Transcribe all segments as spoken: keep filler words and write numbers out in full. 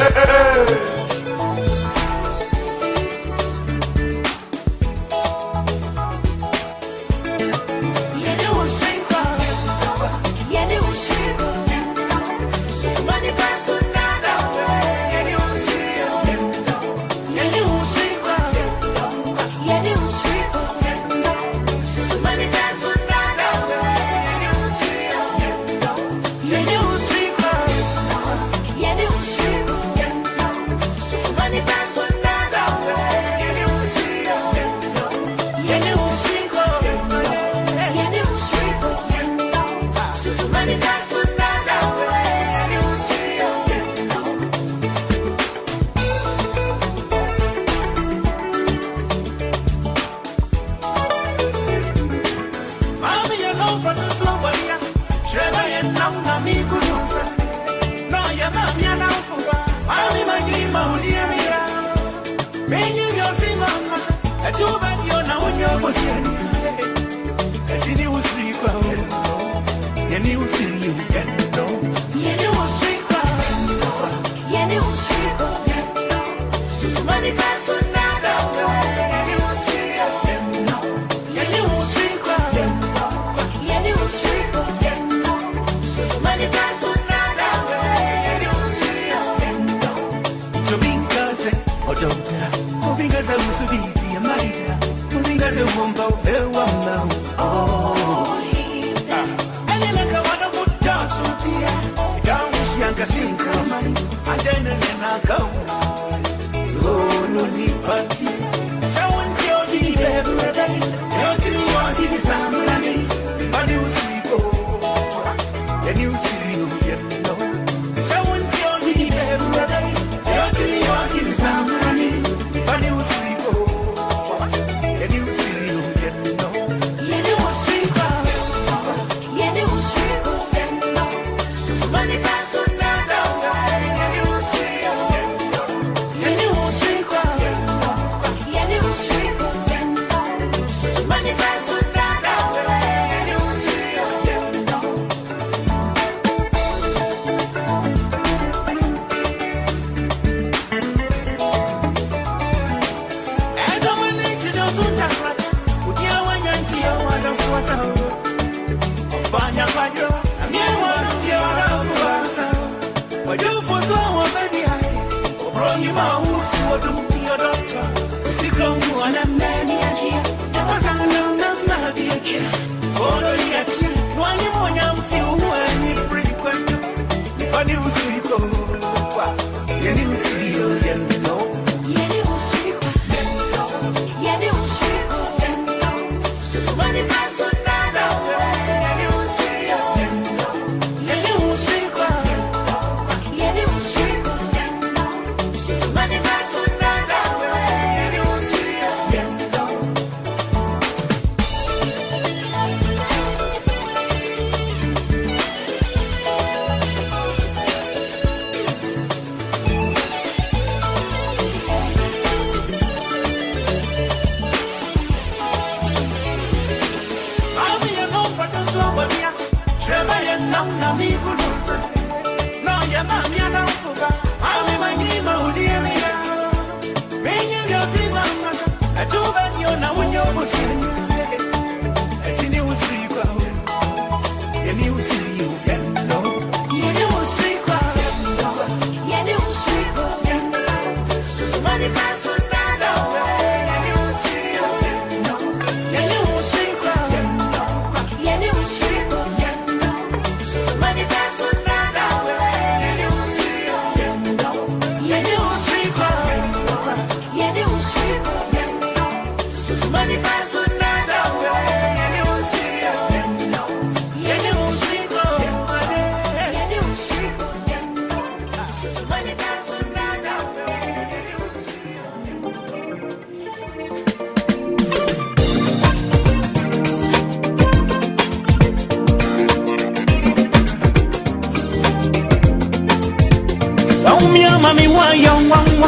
mami wa young one.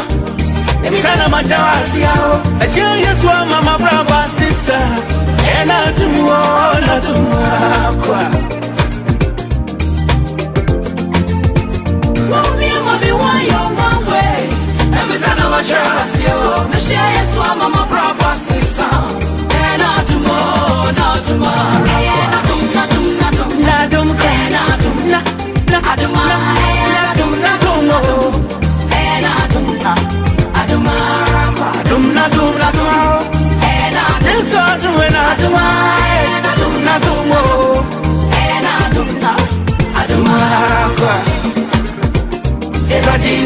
Sana majawasi yao. Achia yesu wa mama brava sisa. Ena tumuona tumuakwa. Mami mami wa young one.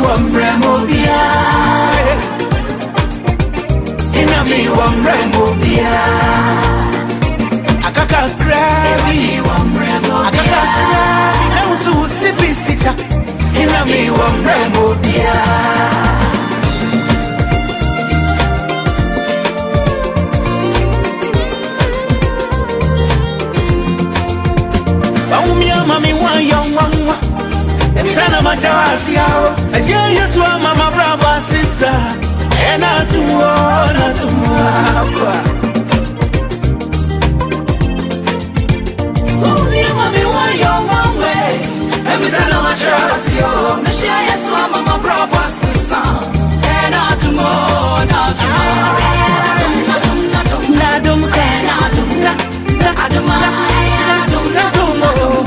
wamremobia Inami wamremobia Akaka krabi Akaka krabi Nausu sipisita Inami wamremobia Baumia mami wa yongwa Sana machawasi yao Aje Yesu wa mama braba sisa Ena tumuona tumuapa Umi mami wayo mwe Emi sana machawasi yao Aje Yesu wa mama braba sisa Ena tumuona tumuapa Nadum Nadum Nadum Nadum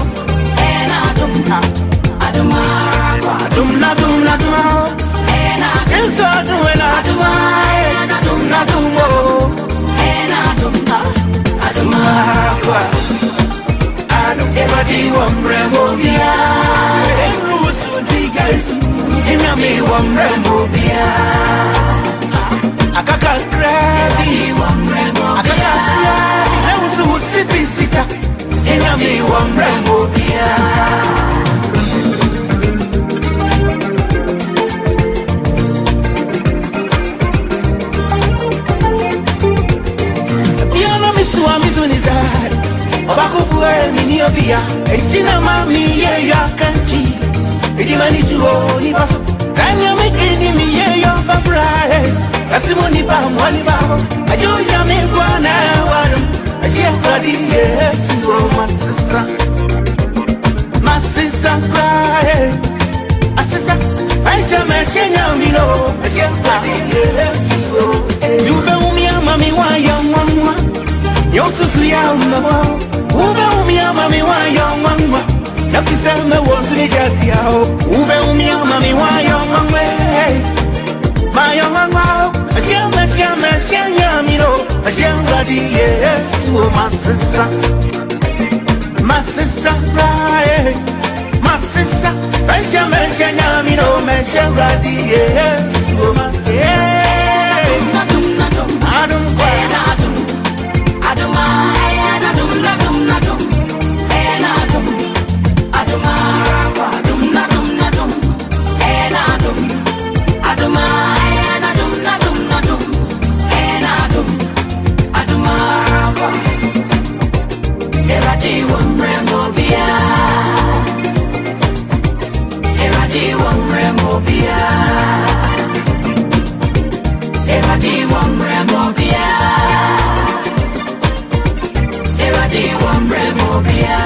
Adum na dum na dum ena enso dum na dum ena dum na dum ena dum adum kwa adum everybody wamremobia enrusu digas ina mi wamremobia akaka krabi wamremobia akaka krabi enrusu sipisita ina mi wamremobia Obakufuwe miniobia Etina mami ye ya kanchi Idimani chuo ni baso Tanya mikini mi ye yo babrahe Kasimu ni pa mwani baho Ajuja mi bwana warum Ashia kwadi ye Suo masisa Masisa krahe Asisa Aisha meshenya milo Ashia kwadi ye Suo Jube umia mami wa ya mwamwa Yosusu ya umabao Ube umia mami wa yo mama Nafiseme wosu ni jazi yao Ube umia mami wa yo mama Ma yo mama Ashema shema shenya mino Ashema di yesu Masisa Masisa rae Masisa Ashema shenya mino Ashema di yesu Masisa Nadum nadum Nadum kwa Nadum Adum Nadum nadum nadum enadum adum adum nadum nadum enadum adum enadum nadum nadum enadum adum Erati wamremobia Erati wamremobia Erati wamremobia Erati wamremobia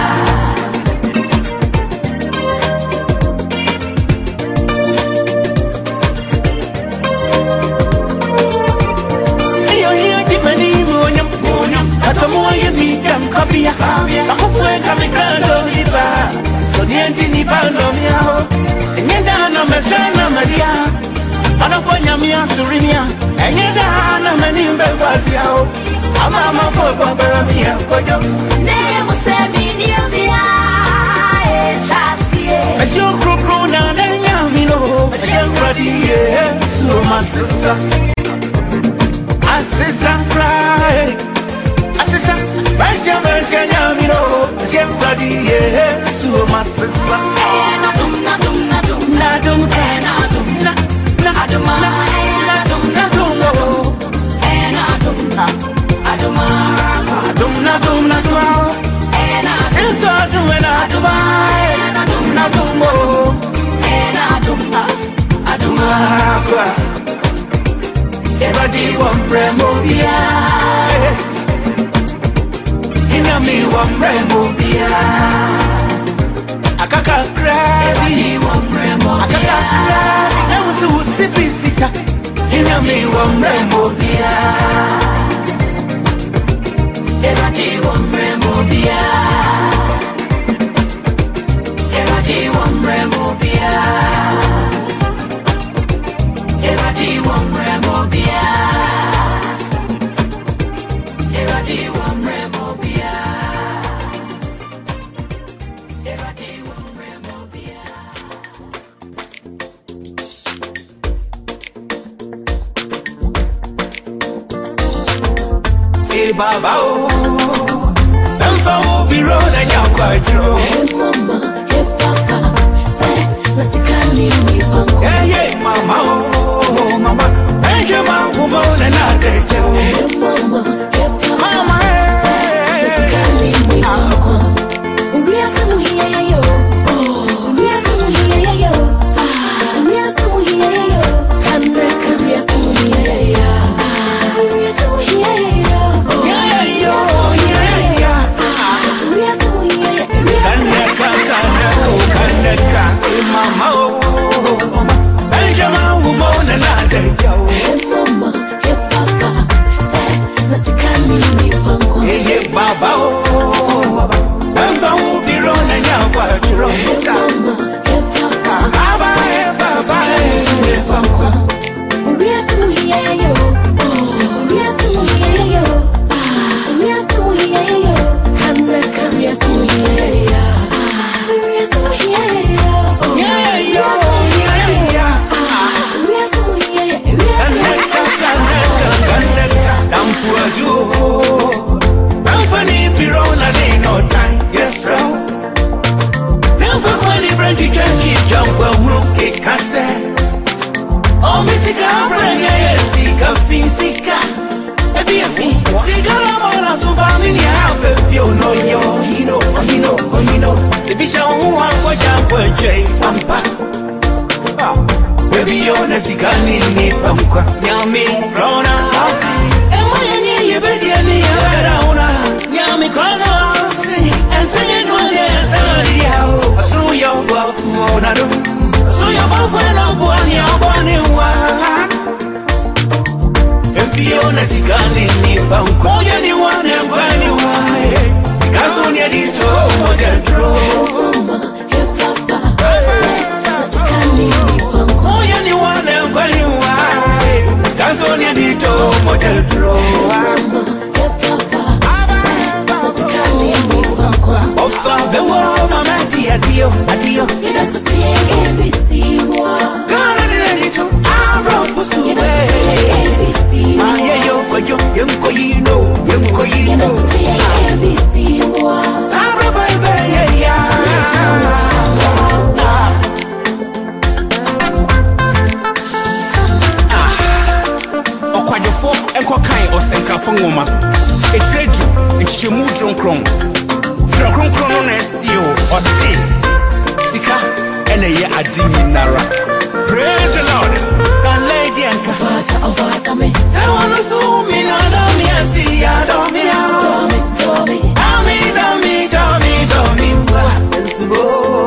Iyo hiyo jimani mwonyam mwonyam Hata mwoye miyam kabia Kakufuenka mikando hiba Sonienti ni bando miao Enyenda na mesana maria Anafanya miya surinia Enyenda na menimbe wazi yao Ama mafoba bara miya kojo Nemo semi niyo miya Echasie Asyo krukru na nenya mino Asyo kradiye Suo masisa Asisa cry Asisa Basha basha nyamino Asyo kradiye Suo masisa Nadum nadum nadum Nadum Nadum Nadum Nadum Nadum Nadum Adum Adum Nadum Nadum Enso adum Adum Adum Nadum Enadum Adum Akwa Everybody wamremobia Inami wamremobia Akaka krabi Akaka krabi Nausu usipisita Inami wamremobia Erati wamremobia Erati wamremobia Erati wamremobia Erati wamremobia Erati wamremobia baba oh. Emfa ubiro na nyakwadro. Hey mama, hey papa, hey nasikani mipango. Hey hey mama oh mama, Benjamin kumona na deja. Hey mama, hey papa, mama hey nasikani mipango. Umbia samu hiya yo, umbia samu hiya yo, umbia samu hiya yo. Kanra kanra samu hiya yo, umbia samu hiya yo. Yeah yo yeah yeah. Umbia samu hiya yo, Kaneka kaneka kaneka mama oh. Benjamin kumona na deja. hey mama, hey papa, hey nasikani mipango. Hey hey baba oh. Emfa ubiro na nyakwadro. Hey mama, hey papa, Baba hey baba hey papa. umbia samu hiya yo, umbia samu hiya yo, umbia samu hiya yo. Kanra kanra samu hiya yo, umbia samu hiya yo. Yeah yo yeah yeah. Umbia samu hiya yo, umbia samu Kaneka kaneka kaneka damfuaju. Damfani biro na dey no time. Yes sir. Never kwani brandy janki jampa muke kase. Oh misika branya yesika fisika. Ebi efi sika la mona suba mini hape yo no yo hino hino hino. Ebisha huwa kwa jampa jay pampa. Baby yo nasikani ni pamkwa nyami rona hasi. Ema yenye yebedi ni yarauna nyami rona hasi. Ensenye nwale ensenye yao. Asuru yo bafu na do. Asuru yo bafu na buani ya buani wa. Baby yo nasikani ni pamkwa moja ni wane mbani wa. Kaso ni adito moja dro. mama, hey papa, nasikani mipango. Moja ni wane mbani wa. Kaso ni adito moja dro. Mama, hey papa, nasikani mipango. Ofa bewo mama adio adio adio. You know so say A B C moi. Gana ni nani tu abro You fusuwe. know so say A B C moi. Aye yo koyo yemko yino yemko You yino. know so say A B C moi. Sabra baby yeah yeah. Okwajofo enko kan osenkafo ngoma. Etredu nchichemu dronkron. Dronkron krono na esio osi. Sika ene ye adinyi nara. Praise the Lord. Kan lady enka. Vata, oh vata me, Say wanna sue me na do me asi ya do me ya. do me, do me. Dami dami dami dami wa ntubo.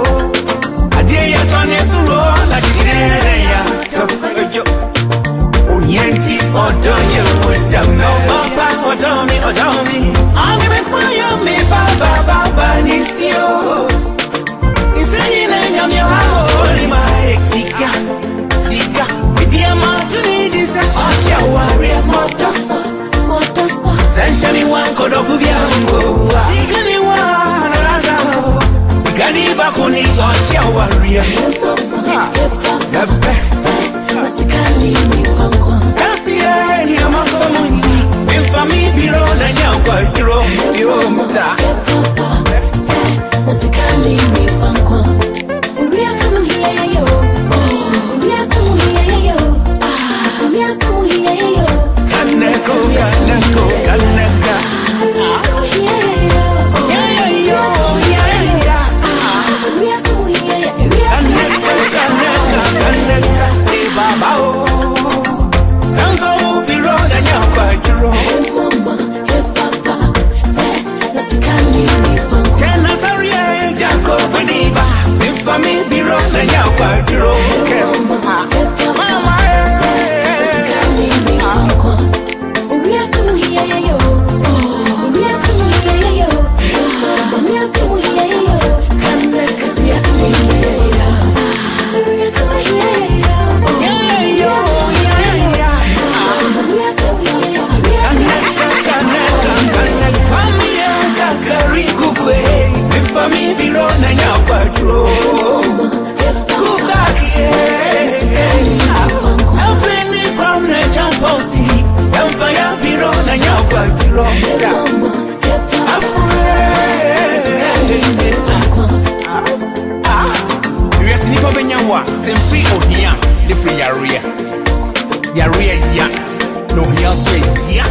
Adie ya tone suro na kire ya tokojo. Onyenti odonye wotame. Papa odomi odomi. Ani me kwaya me baba baba nisio. Isenyi na nyamya hao ni maexika. Sika Media matuni disa Asha wari motosa Motosa, Sensha ni wanko dofu biango Sika ni wana raza Gani bakuni Asha wari motosa, hey papa, Gabe nasikani mipango. Kasi ya ni amako munzi Mifami biro na nyakwa jiro Yo mta Hey papa, hey nasikani mipango. Umbia samu hiya yo, umbia samu hiya yo, umbia samu hiya yo. Kaneko kaneko kaneka Umbia samu hiya yo, Yeah yeah yo yeah yeah umbia samu hiya yo, umbia samu Kaneka kaneka kaneka Ni baba o Emfa ubiro na nyakwa jiro Hey mama, hey papa, hey nasikani mipango. Kena sarie jako beniba Infami biro na nyakwa jiro Mama, hey papa, Mama eh nasikani mipango. Umbia samu hiya yo, umbia samu hiya yo, umbia samu hiya yo. Kanra kanra samu hiya yo, umbia samu hiya yo. Yeah yo yeah yeah Umbia samu hiya yo, umbia samu Kaneka kaneka kaneka Mami ya kakari kufwe Infami biro na nyakwa jiro Kukaki eh mipango. Every ni from the champosi Emfa ya biro na nyakwa jiro Same free or here, different area. Area, yeah. No, here, say, yeah.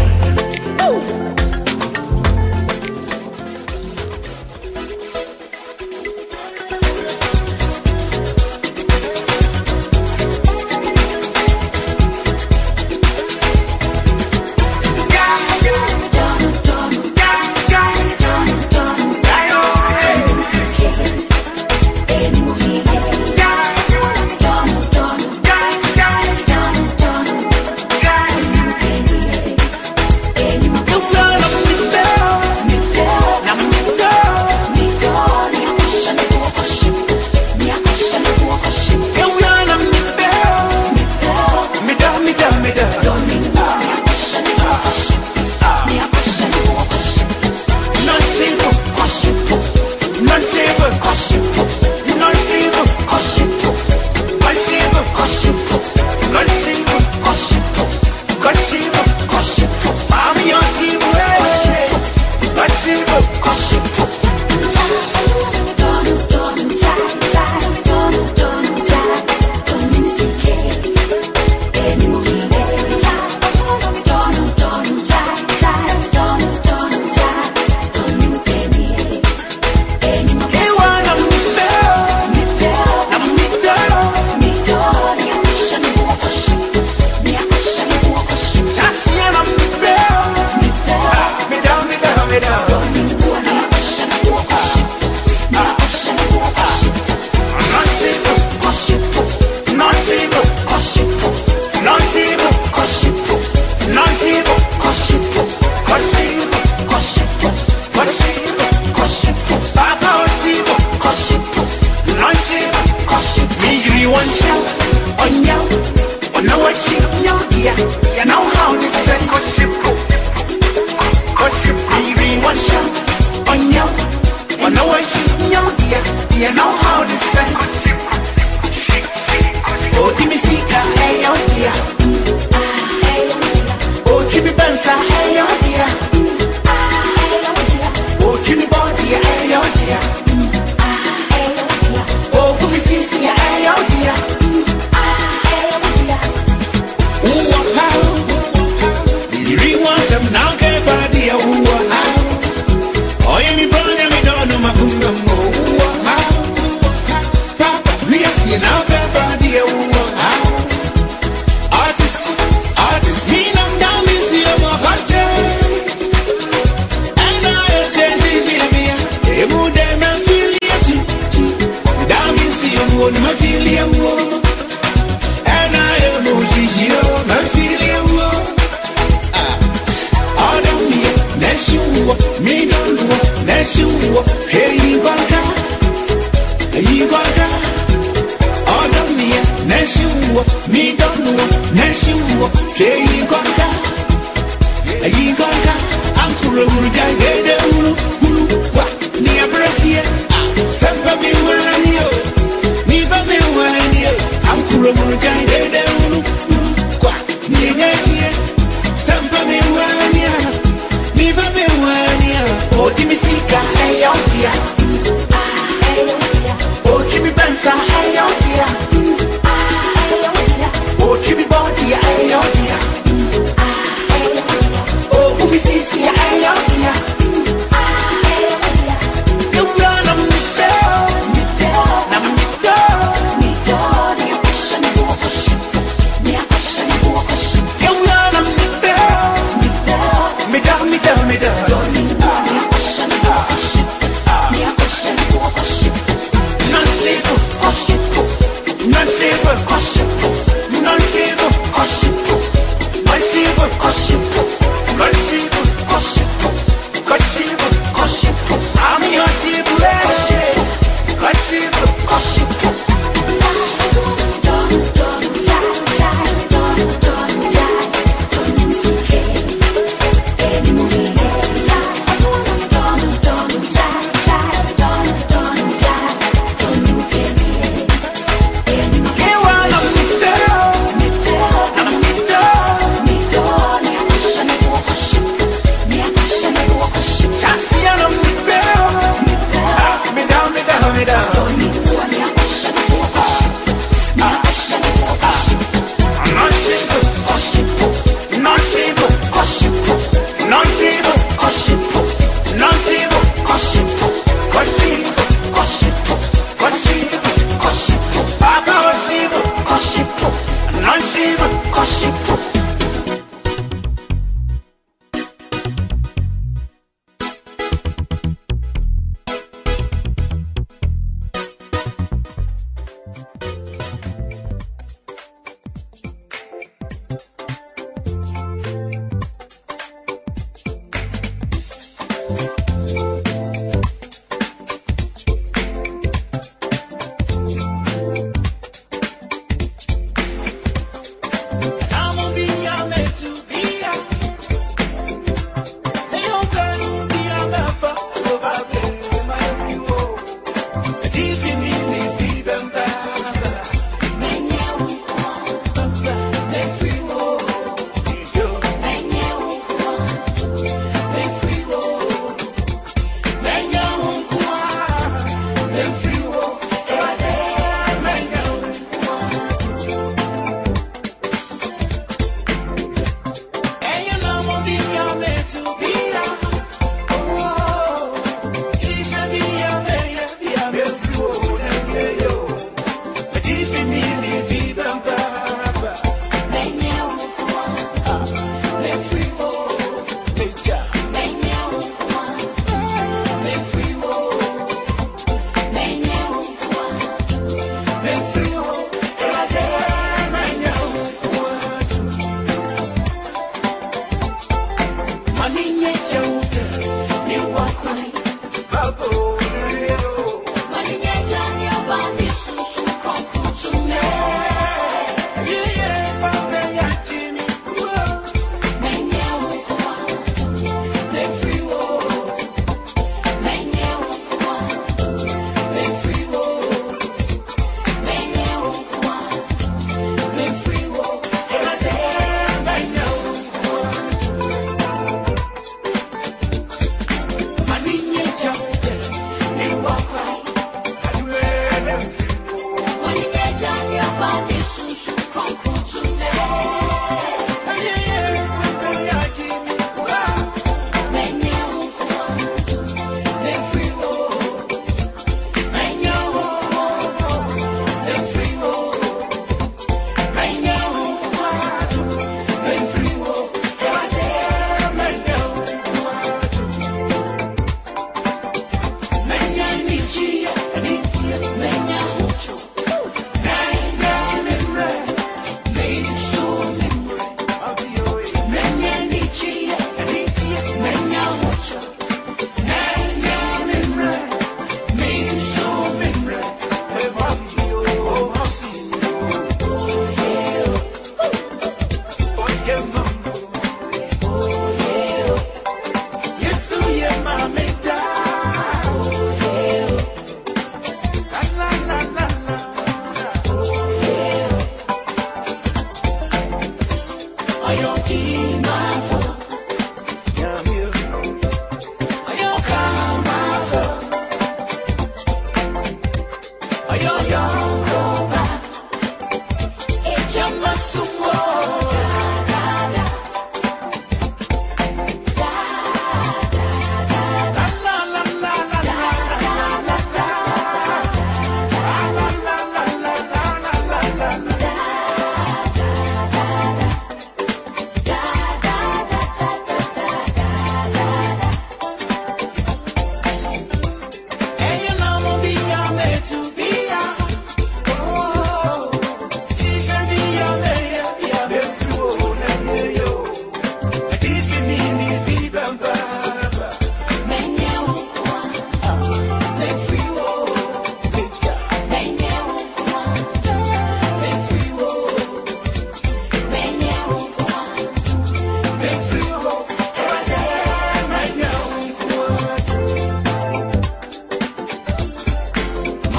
Oh, we see, see, I, oh, yeah.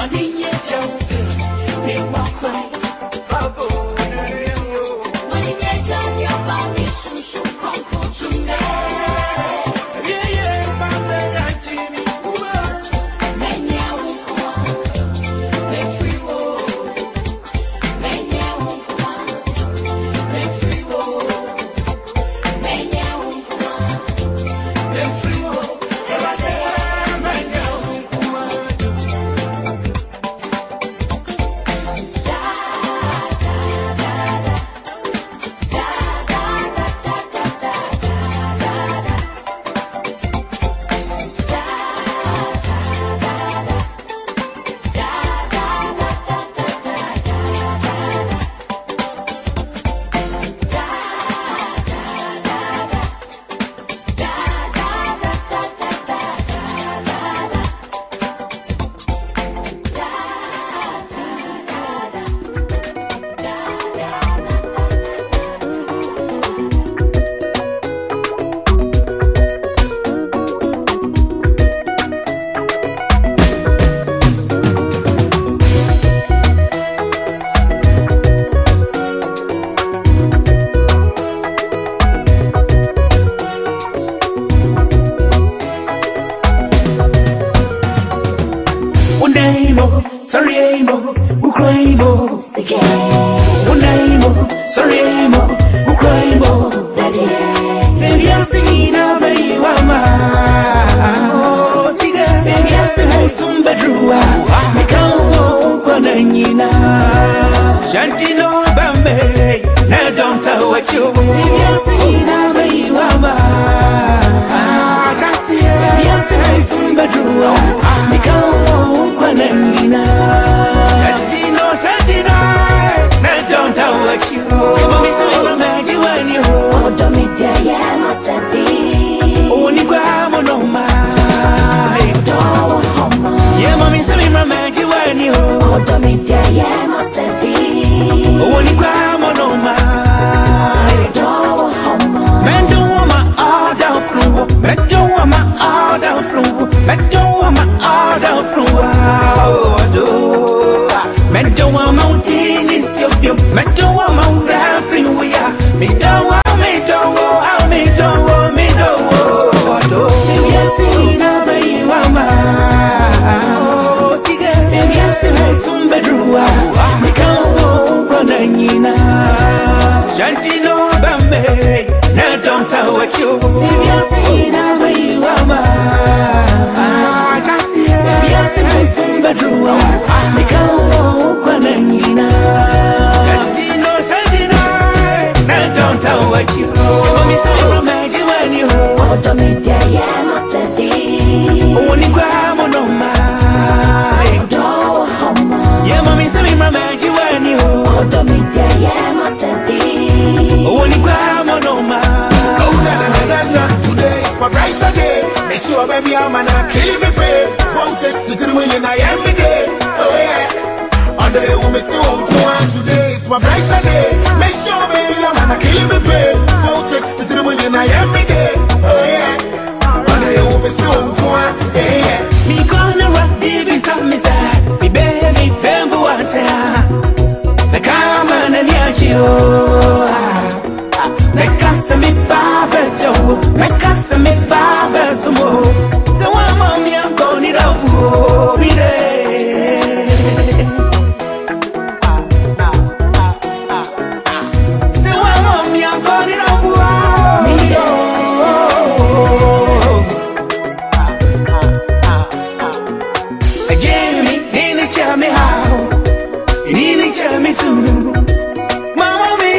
Mama, me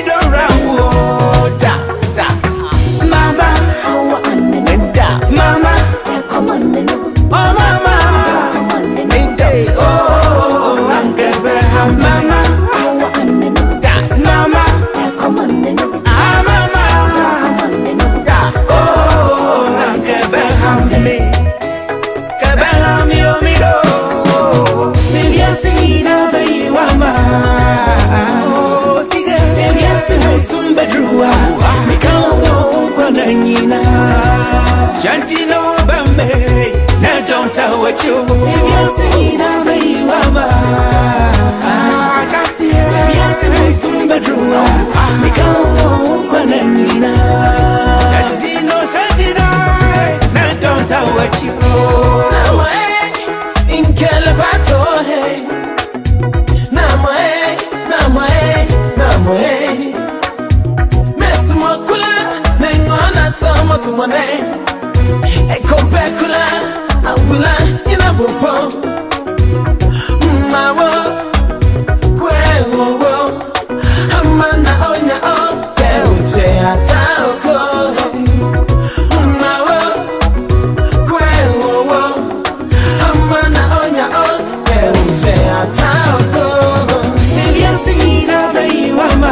say atako Sibia singina baiwama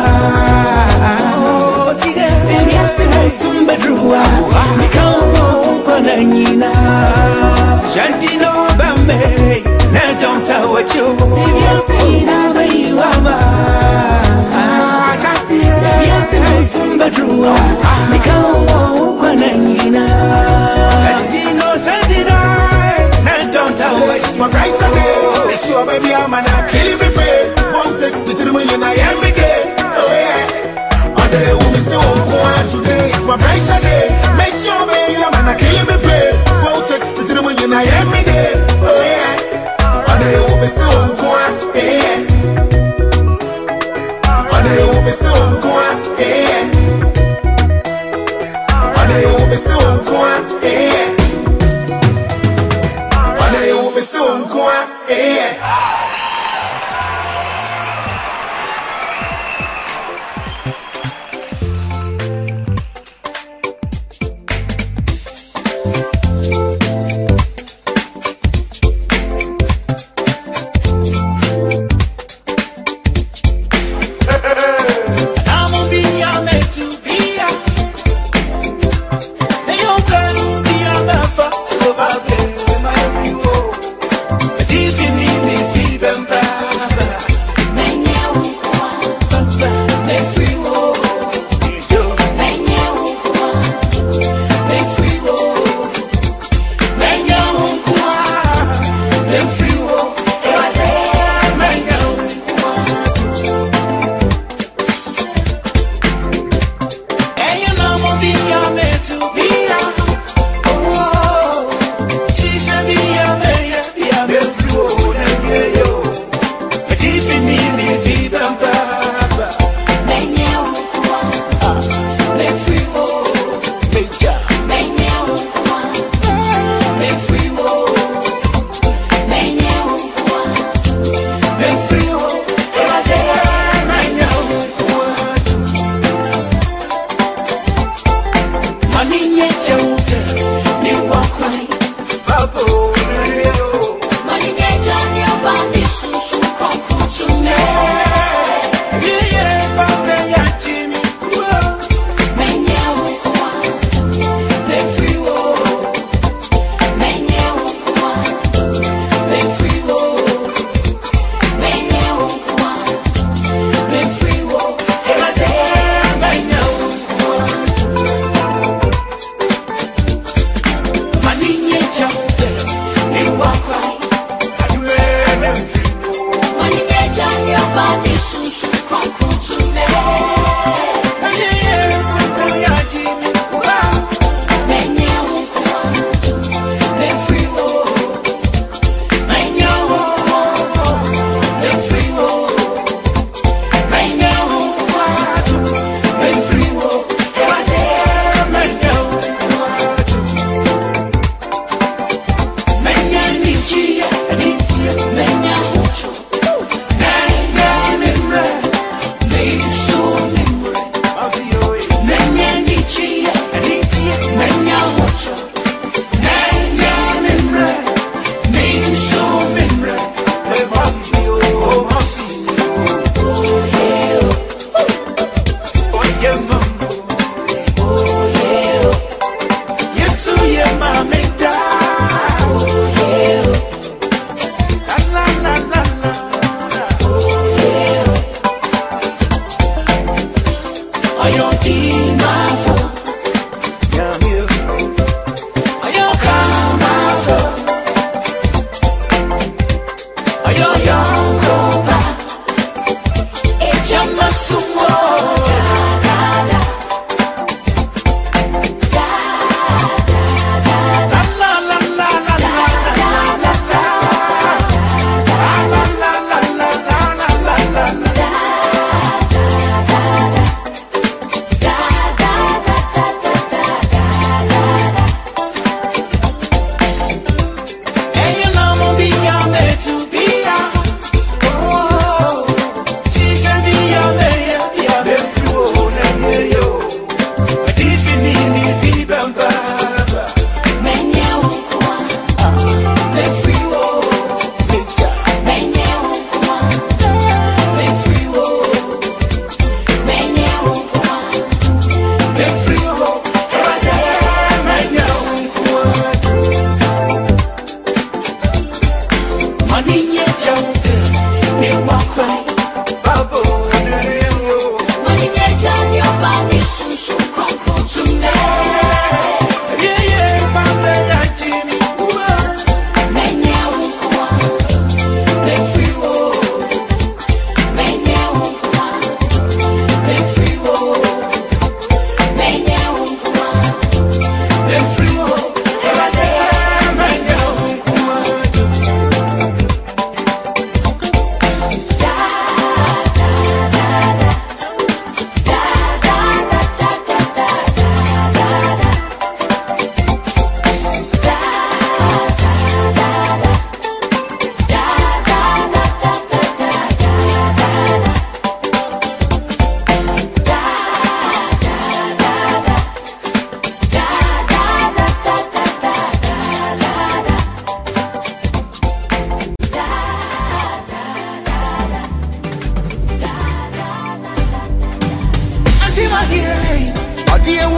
Sibia singa sumbedruwa Nikawo kwa nanyina Jantino bambe Na domta wacho Sibia singina baiwama Sibia singa sumbedruwa Nikawo kwa nanyina Jantino Jantino Na domta wacho It's my right today Make sure baby I'm an kill me pay Phone take the three million I am again Oh yeah On the woman still on today It's my right today Make sure baby I'm an kill me pay Phone take the three million I am again Oh yeah On the woman still on yeah On the woman still on yeah On the woman still on yeah On the woman still on yeah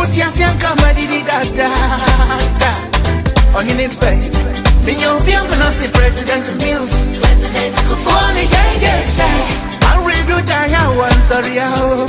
What you say, come and did that, that. On your name, baby. Then you'll be able to see President Mills. President Kufoni, J J say, I really do die one, sorry,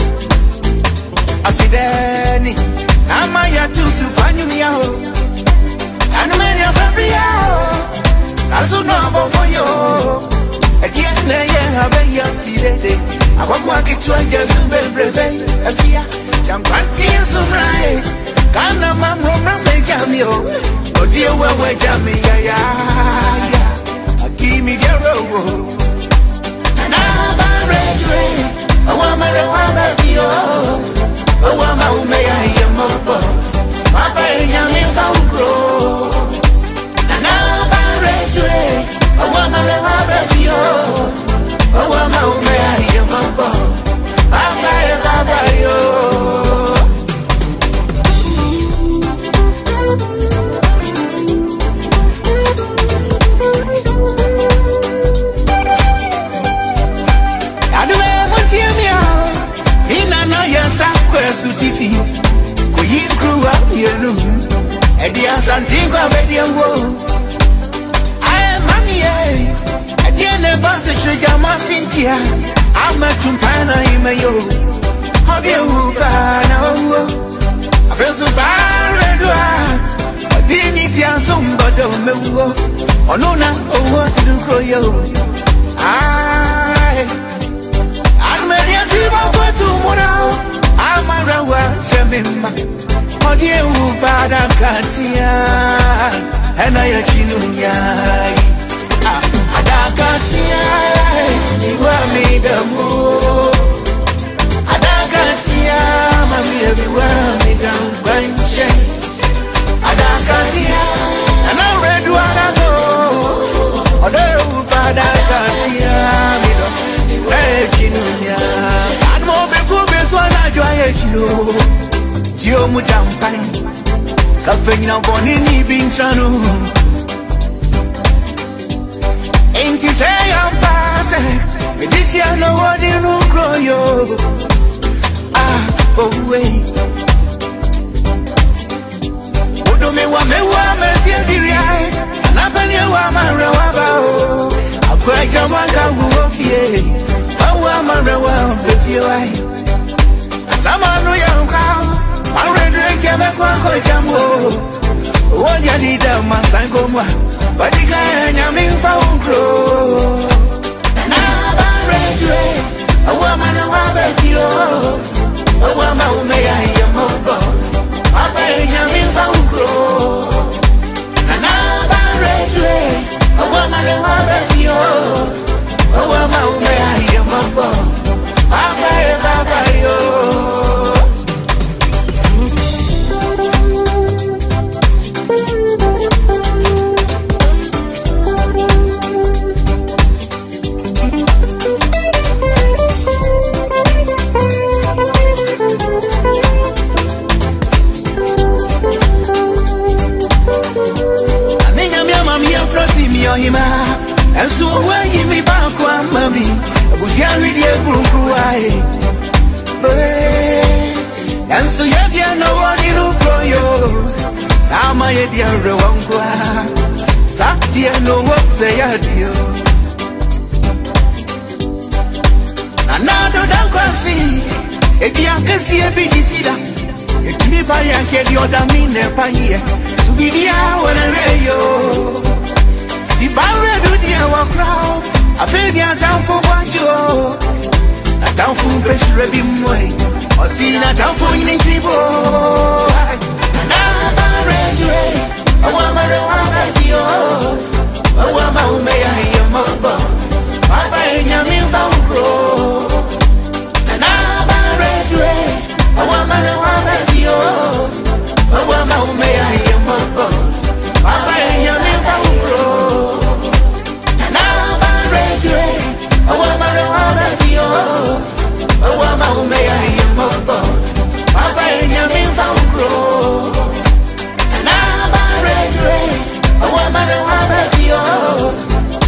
I see Danny. I'm my two super new yao. And many of every hour. I so know for you. Again, I have a young city. I want to get to a just very brave. A fear, I'm practicing so right. Can't a man from a jamio. Oh, dear, where we're jamming, yeah, yeah. I give me the road. And I'm a red ray. I want my reward, you. Oh, I'm a may I hear more. Papa, I'm in found grow. And I'm a red ray. Oh, I'm a reward, you. Oh, I'm a may I hear more. Papa, Papa, you. Sutifi, ko yi kruwa yenu, edi asantingwa bediango. Aye mami eh, edi ene banse trigger ma Cynthia, ama tumpana imeyo. Hodi uba na uwo, afesu bare doa, adini ti ansumba do mewo. Onuna owo tudukro yo. Aye, anmeni asiba kwa tumura. Amarawa Shemima, Odie Ubada Katia, and I Akinuya, Adakatia, you are me the moon. Adakatia, Mammy, everywhere me down Banche. Adakatia, and I read what I go. Odie Ubada Katia, Akinuya. Dio Mujampai, Kafena Bonini Binchano. Ain't he say I'm passing? This year no one in no grow yo. Ah, oh wait. Odo me wa me wa me see the eye. Na penye wa ma rewa ba. Akwa jamanga wo fie. Awa ma rewa be fie wai. Samanu yanka, I read the Kemako Jambo. One Yadida Masankomwa, but the guy Yamin found crow. Now I'm ready, a woman who have you, a woman who may I hear more. Papa Yamin found crow. Now I'm ready, a woman who have you, a woman who may I hear more. Papa, Papa, yo. And so when you me back one mommy, we can't read your group cry. And so you have no one in a pro yo. I'm my dear Rwangwa. Satia no work say adieu. Another damn quasi. If you can see a big cedar, if me buy a kid, you're the mean empire. To be the hour and radio. The barre do the hour crowd. I feel the town for one yo. A town for best ready way. Or see a town for in Tibo. And I'm a red way. I want my reward yo. I want my home. I hear mumbo. Papa in Yamin found grow. And I'm a red way. I want my reward yo. I want my home. I hear mumbo. Papa in Yamin found grow. I want my reward for you. I want my home. I am mumbo. Papa and Yamin found grow. And I'm a red ray. I want my reward for you.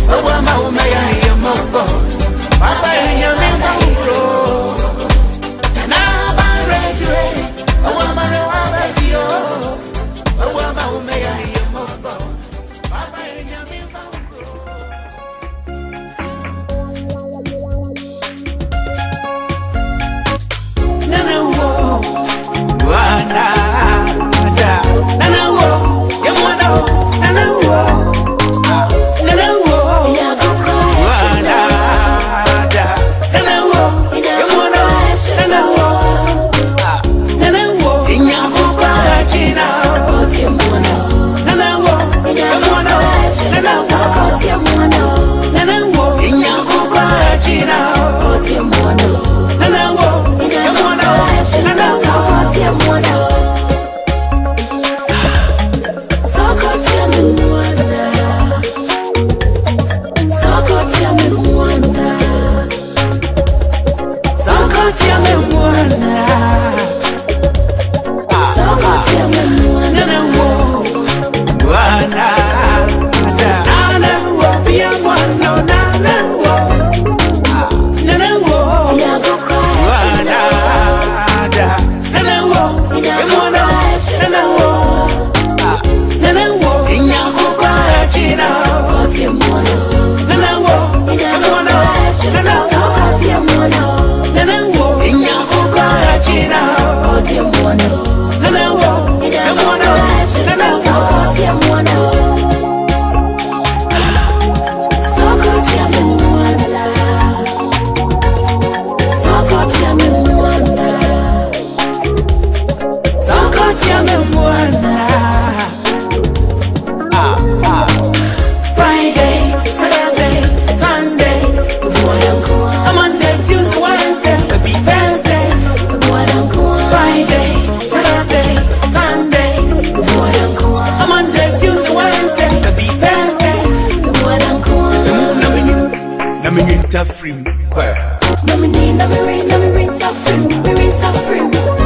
free. Where? No me need, no me ring, no me ring tough free, me ring tough free.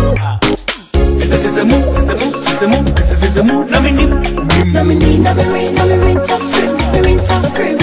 Is it is a mood, is a mood, is a mood, is it is a mood, no me need. No me need, no me ring, no me ring tough free, me ring tough free.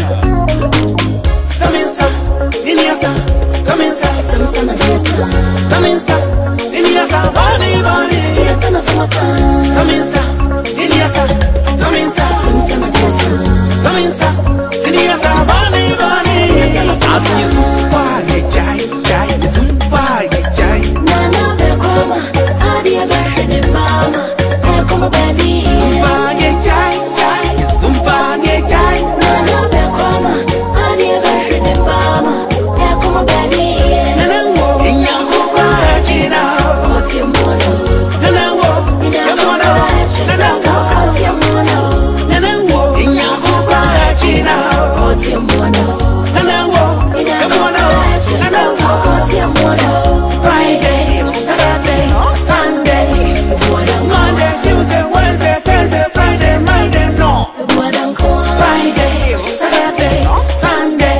Saminsa, Iniasa, Saminsa, Samsa na desa. Saminsa, Iniasa, Bani Bani. Desa na samasa. Saminsa, Iniasa, Saminsa, Samsa na desa. Saminsa, Iniasa, Bani Bani. Asi Zumba, ye jai, jai, Zumba, ye jai. Nana be kroma, adi be shene mama, e como baby. Zumba, ye jai, jai, Zumba, ye jai. Nana be kroma, adi be shene mama, e como baby. Nanango, Inyakuka, China. Oti mono, Nanango, Yamono, Nanango, oti mono, Nanango, Inyakuka, China. oti mono, Nanango, Yamono, Nanango. oti mono. Friday, Saturday, Sunday, Monday, Tuesday, Wednesday, Thursday, Friday, Monday, no. Friday, Saturday, Sunday,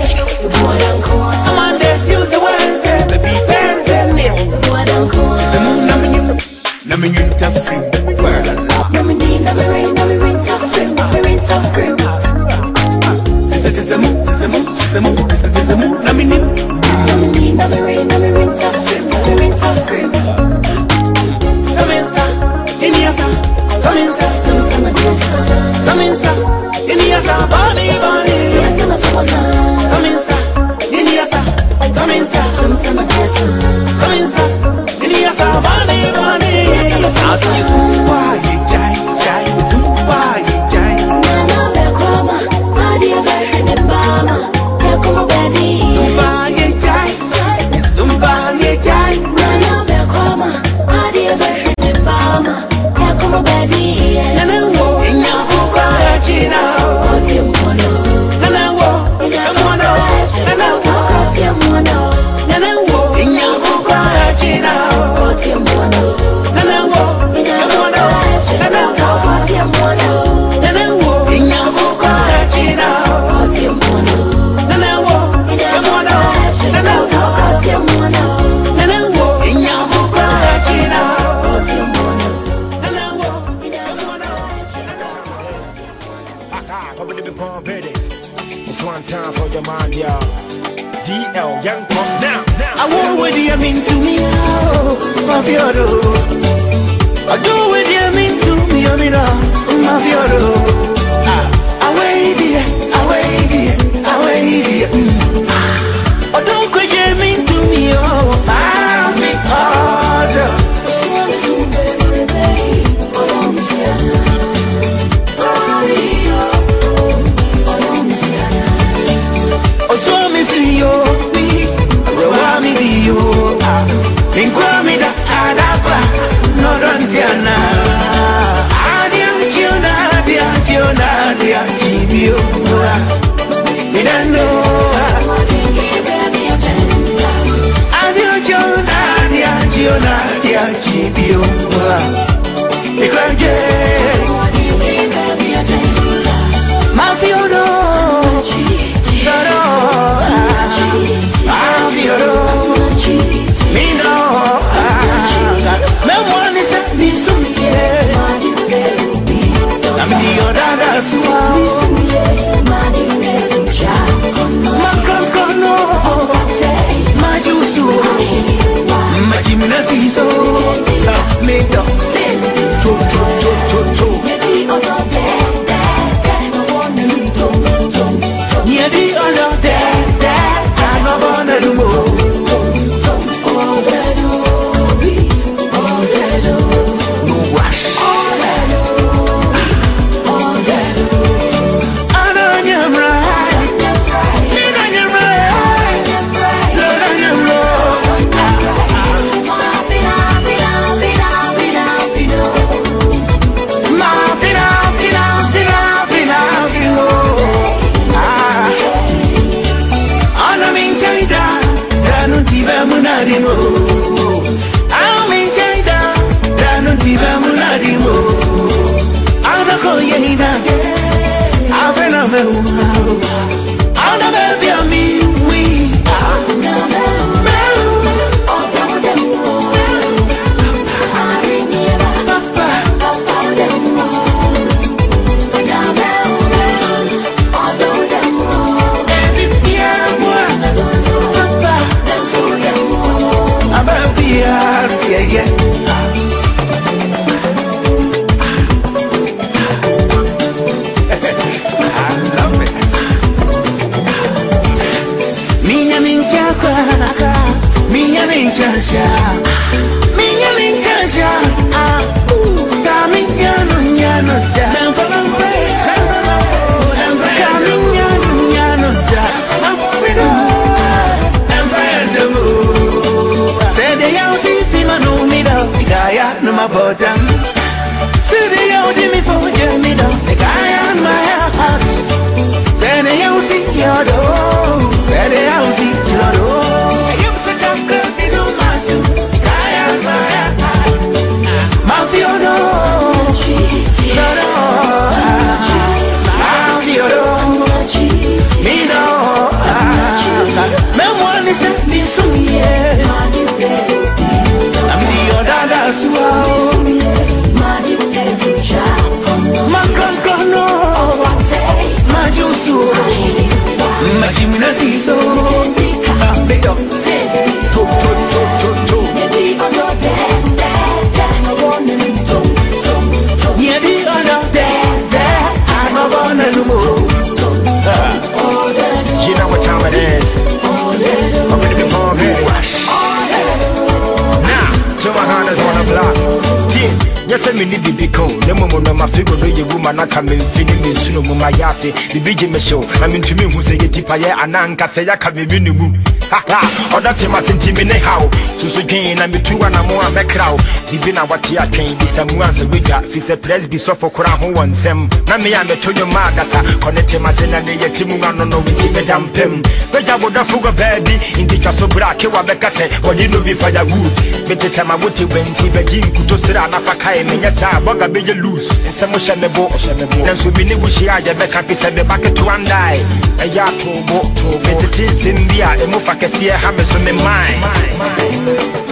Monday, Tuesday, Wednesday, baby, Thursday, nil. It's a moon, I'm in you, I'm in you, tough free. No me need, no me ring, no me ring tough free, me ring tough free. It's a moon, it's a moon, it's a moon, it's a moon, I'm in you. No me need, no me ring, no me ring tough free, me ring tough free. Saminsa, Iniasa, Saminsa, Samsa na desa. Saminsa, Iniasa, Bani Bani. Desa na samasa. Saminsa, Iniasa, Saminsa, Samsa na desa. Saminsa, Iniasa, Bani Bani. Asi Zumba, ye jai, jai, Zumba, ye jai. Nana be kroma, adi be shene mama, e como baby. Zumba, ye jai, Zumba, ye jai. Nana be kroma, adi be shene mama, e como baby. Nanango, Inyakuka, China. Oti mono, Nanango, Yamono, Nanango, oti mono, Nanango, Inyakuka, China. oti mono, Nanango, Yamono, Nanango, oti mono, Nanango, Inyakuka, China. oti mono, Nanango, Yamono, Nanango, oti mono, Nanango, Inyakuka, China. oti mono. Nanango, Yamono. Come to be Palm Ready. It's one time for your mind, y'all. D L Young Pump now, now. I want what you mean to me, oh, my fioro. I do what you mean to me, oh, my fioro. Ah, away dear, away dear, away dear. I do what you mean to me, oh, I'm the harder. Oh, so me see you, me, Rawami, you, ah, Inquami da Adapa, no Rantiana. Adia, Giona, dia, Giona, dia, Gibio, me don't know. minha ninja, minha ninja, ah, da minha nunha no da, nem falam bem, da minha nunha no da, amor, nem vai te move. Say they all see fima no me da, gaya no my bottom. Say they all do me for me da, gaya no my heart. Say they all see your door, say they all see your door. Yes, I mean, the big cone. The moment of my figure, the woman, I come in, feeling me soon. My yasi, the big show. I mean, to me, who say it, and Anka say, I come in, minimum. Ha ha, or that's my sentiment. How to again, I'm two and I'm more a macrow. Even a what you are trained, this some once a week, if a press be so for Koran who wants them. Mammy, I'm a Toyo Magasa, connect him as in a day, Timuan, no, with the damn pim. But I would have forgot baby, in the castle bracket, what Becca or you know, be firewood. But the time I would went, he began to Sira Napakai. Yes, I bug a big loose, and some wish and the boat, and so many wish I had back up said the bucket to one die. A yard to boat to get it is in the air, and move I can see a hammer on the mind.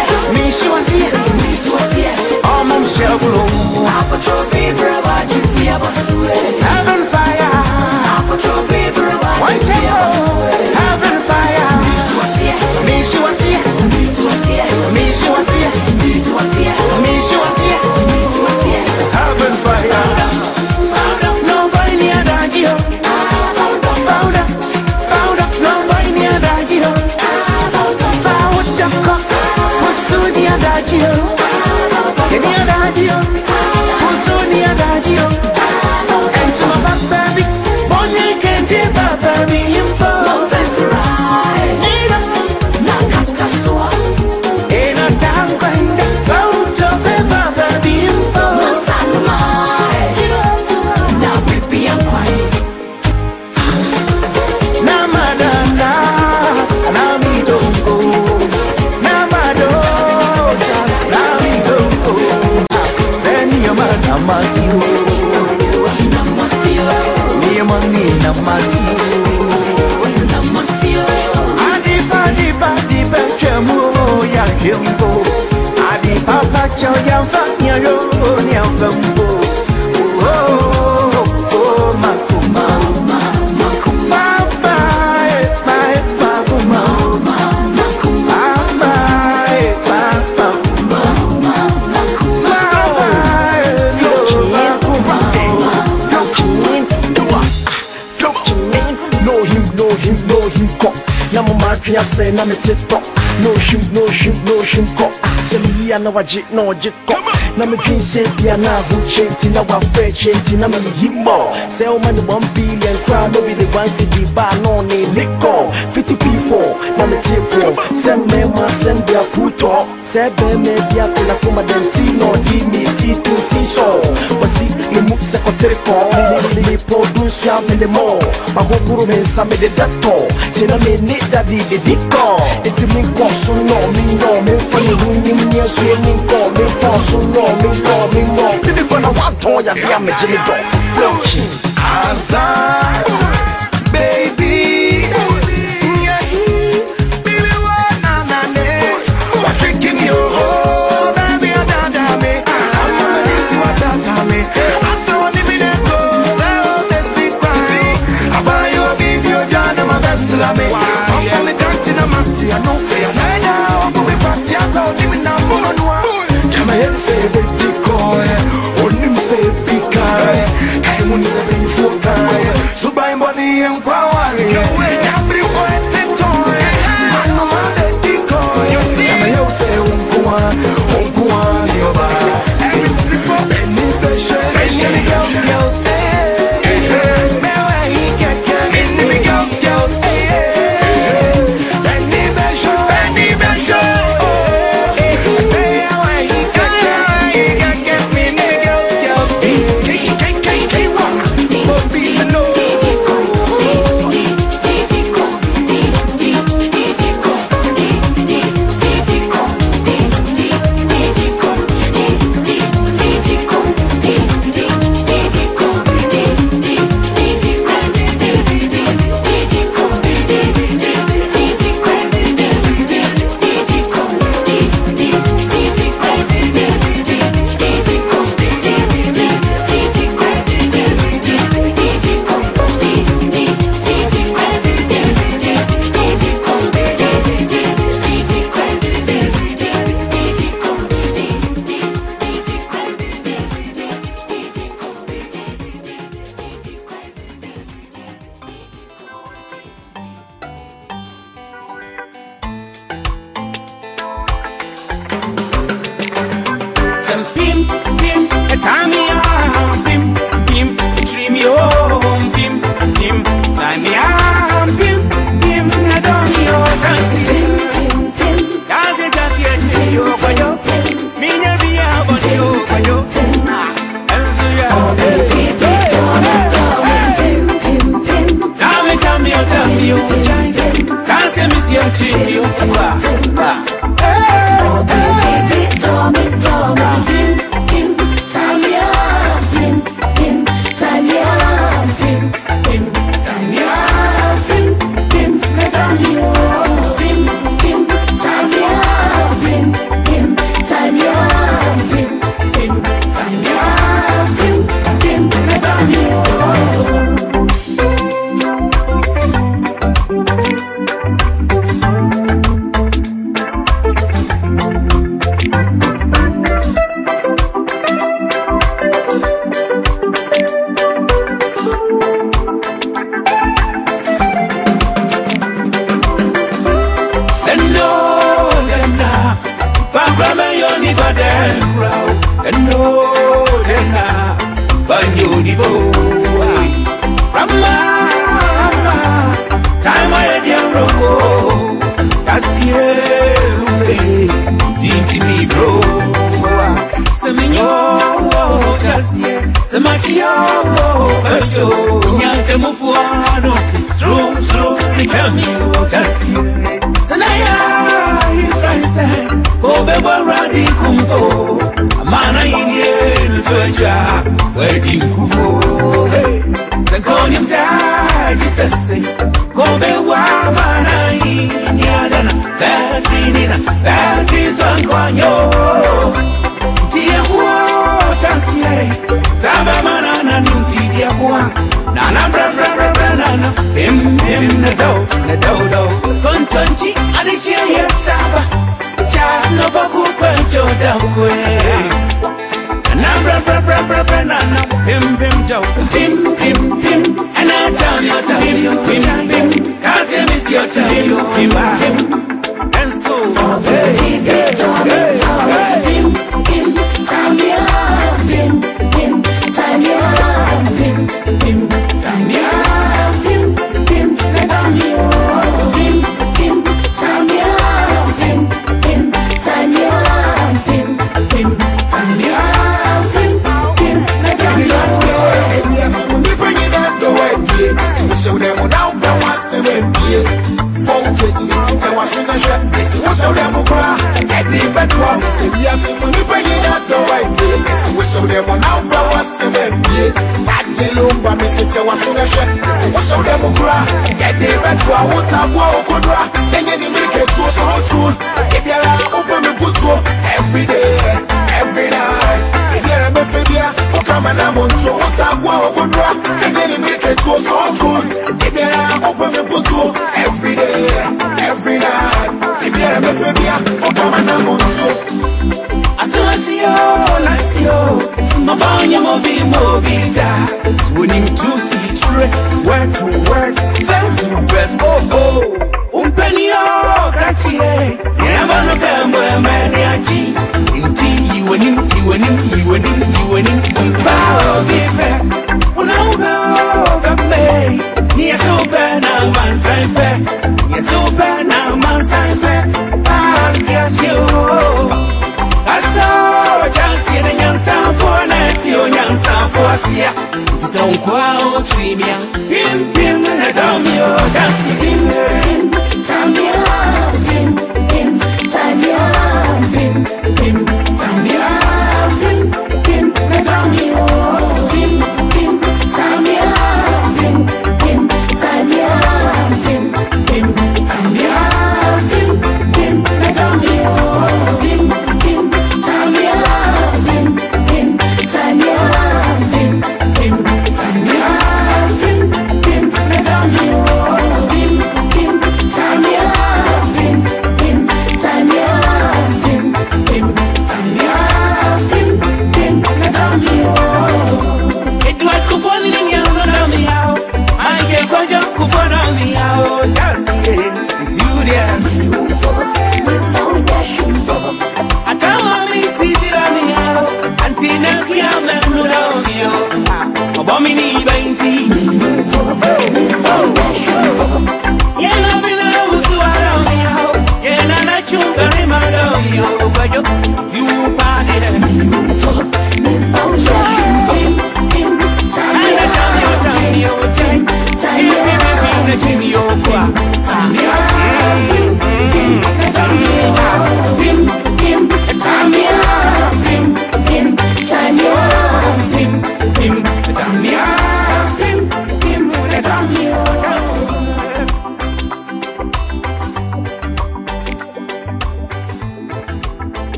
I'm Mia yo ni amfambo. Oh oh makuma makuma bye bye makuma makuma bye bye makuma makuma bye yo makuma. Know him, know him, know him, go. Now my mark, I say, now me TikTok. Know him, know him, know him, go. Say me here, now I jit, no jit, go. Now me dream say, yeah, now who chanting, now I'm fair chanting, now me him more. Say, oh man, the one billion crowd, no be the one city bar, no name, Nico. fifty P four, now me take one. Send me, ma, send their put up. Say, be me, be a tell a come then Tino, di me, T two, see so. But see, me move secretary call, me produce, ya me the more. My whole guru me, some me the doctor. Tina me need that the dico. If you mean call, so no, me no, me funny, me me so me call, me for so no, me call, me no. Did you gonna want to ya be a me Jimmy dog? Flocky. Azar, baby. Yeah, baby, what na na ne? What drinking you? Oh, baby, I da da me. I'm gonna miss you, I da da me. I saw one living in go, so let's see cry. I buy you a baby, you're done, I'm a best of me. I'm coming down to the massy, I know face. I know, I'm going to pass you out, living now, more than one. Jama yen say baby koy, onim say bikay, kay mun say baby fokay. So buy money and kwawari, every word they toy. Man no man baby koy, jama yen say unkuwa, unkuwa niyoba. Every slip up, any pressure, any girls girls say, me where he get get, any girls girls say, any pressure, any pressure. Batteries on Guanyo, dear one. nunti dia kwa na na bra bra bra bra na na him him na do na do do kontonchi adichi yesaba just no baku kwenjo da kwe na bra bra bra bra bra na na him him do him him him and I tell you tell you him him cause him is your tell you him him and so hey hey hey him him time ya him him time ya him him time ya him him time ya him him time ya him him time ya him him time ya him him time ya yes we bring it up the way we show them now but once we be voltage tell us in the shop this we show them cry get the better say yes we bring it up the way we show them now but once we be that the lumba me say tell us in the shop this we show them cry get the better what agwa okodra enye ni make it so so true if you are open me put every day every night if you are me fibia o come na monto what agwa okodra enye ni make it so so true if you are open me put every day every night if you are me fibia o come na monto Asio, Nasio, Mabanya Mobi Mobita, winning to see trick, word to word, verse to verse, oh oh, Umpenio, Gracie, never know them where Maniaji, indeed you and him, you and him, you and him, you and him, Umpao, be back, Uno, Bay, yes, open a man's back, yes, open a man's back, ah, yes, you. Aso jansi na nyansa for na ti o nyansa for asia ti sa nkwa o trimia pim pim na dami o jansi pim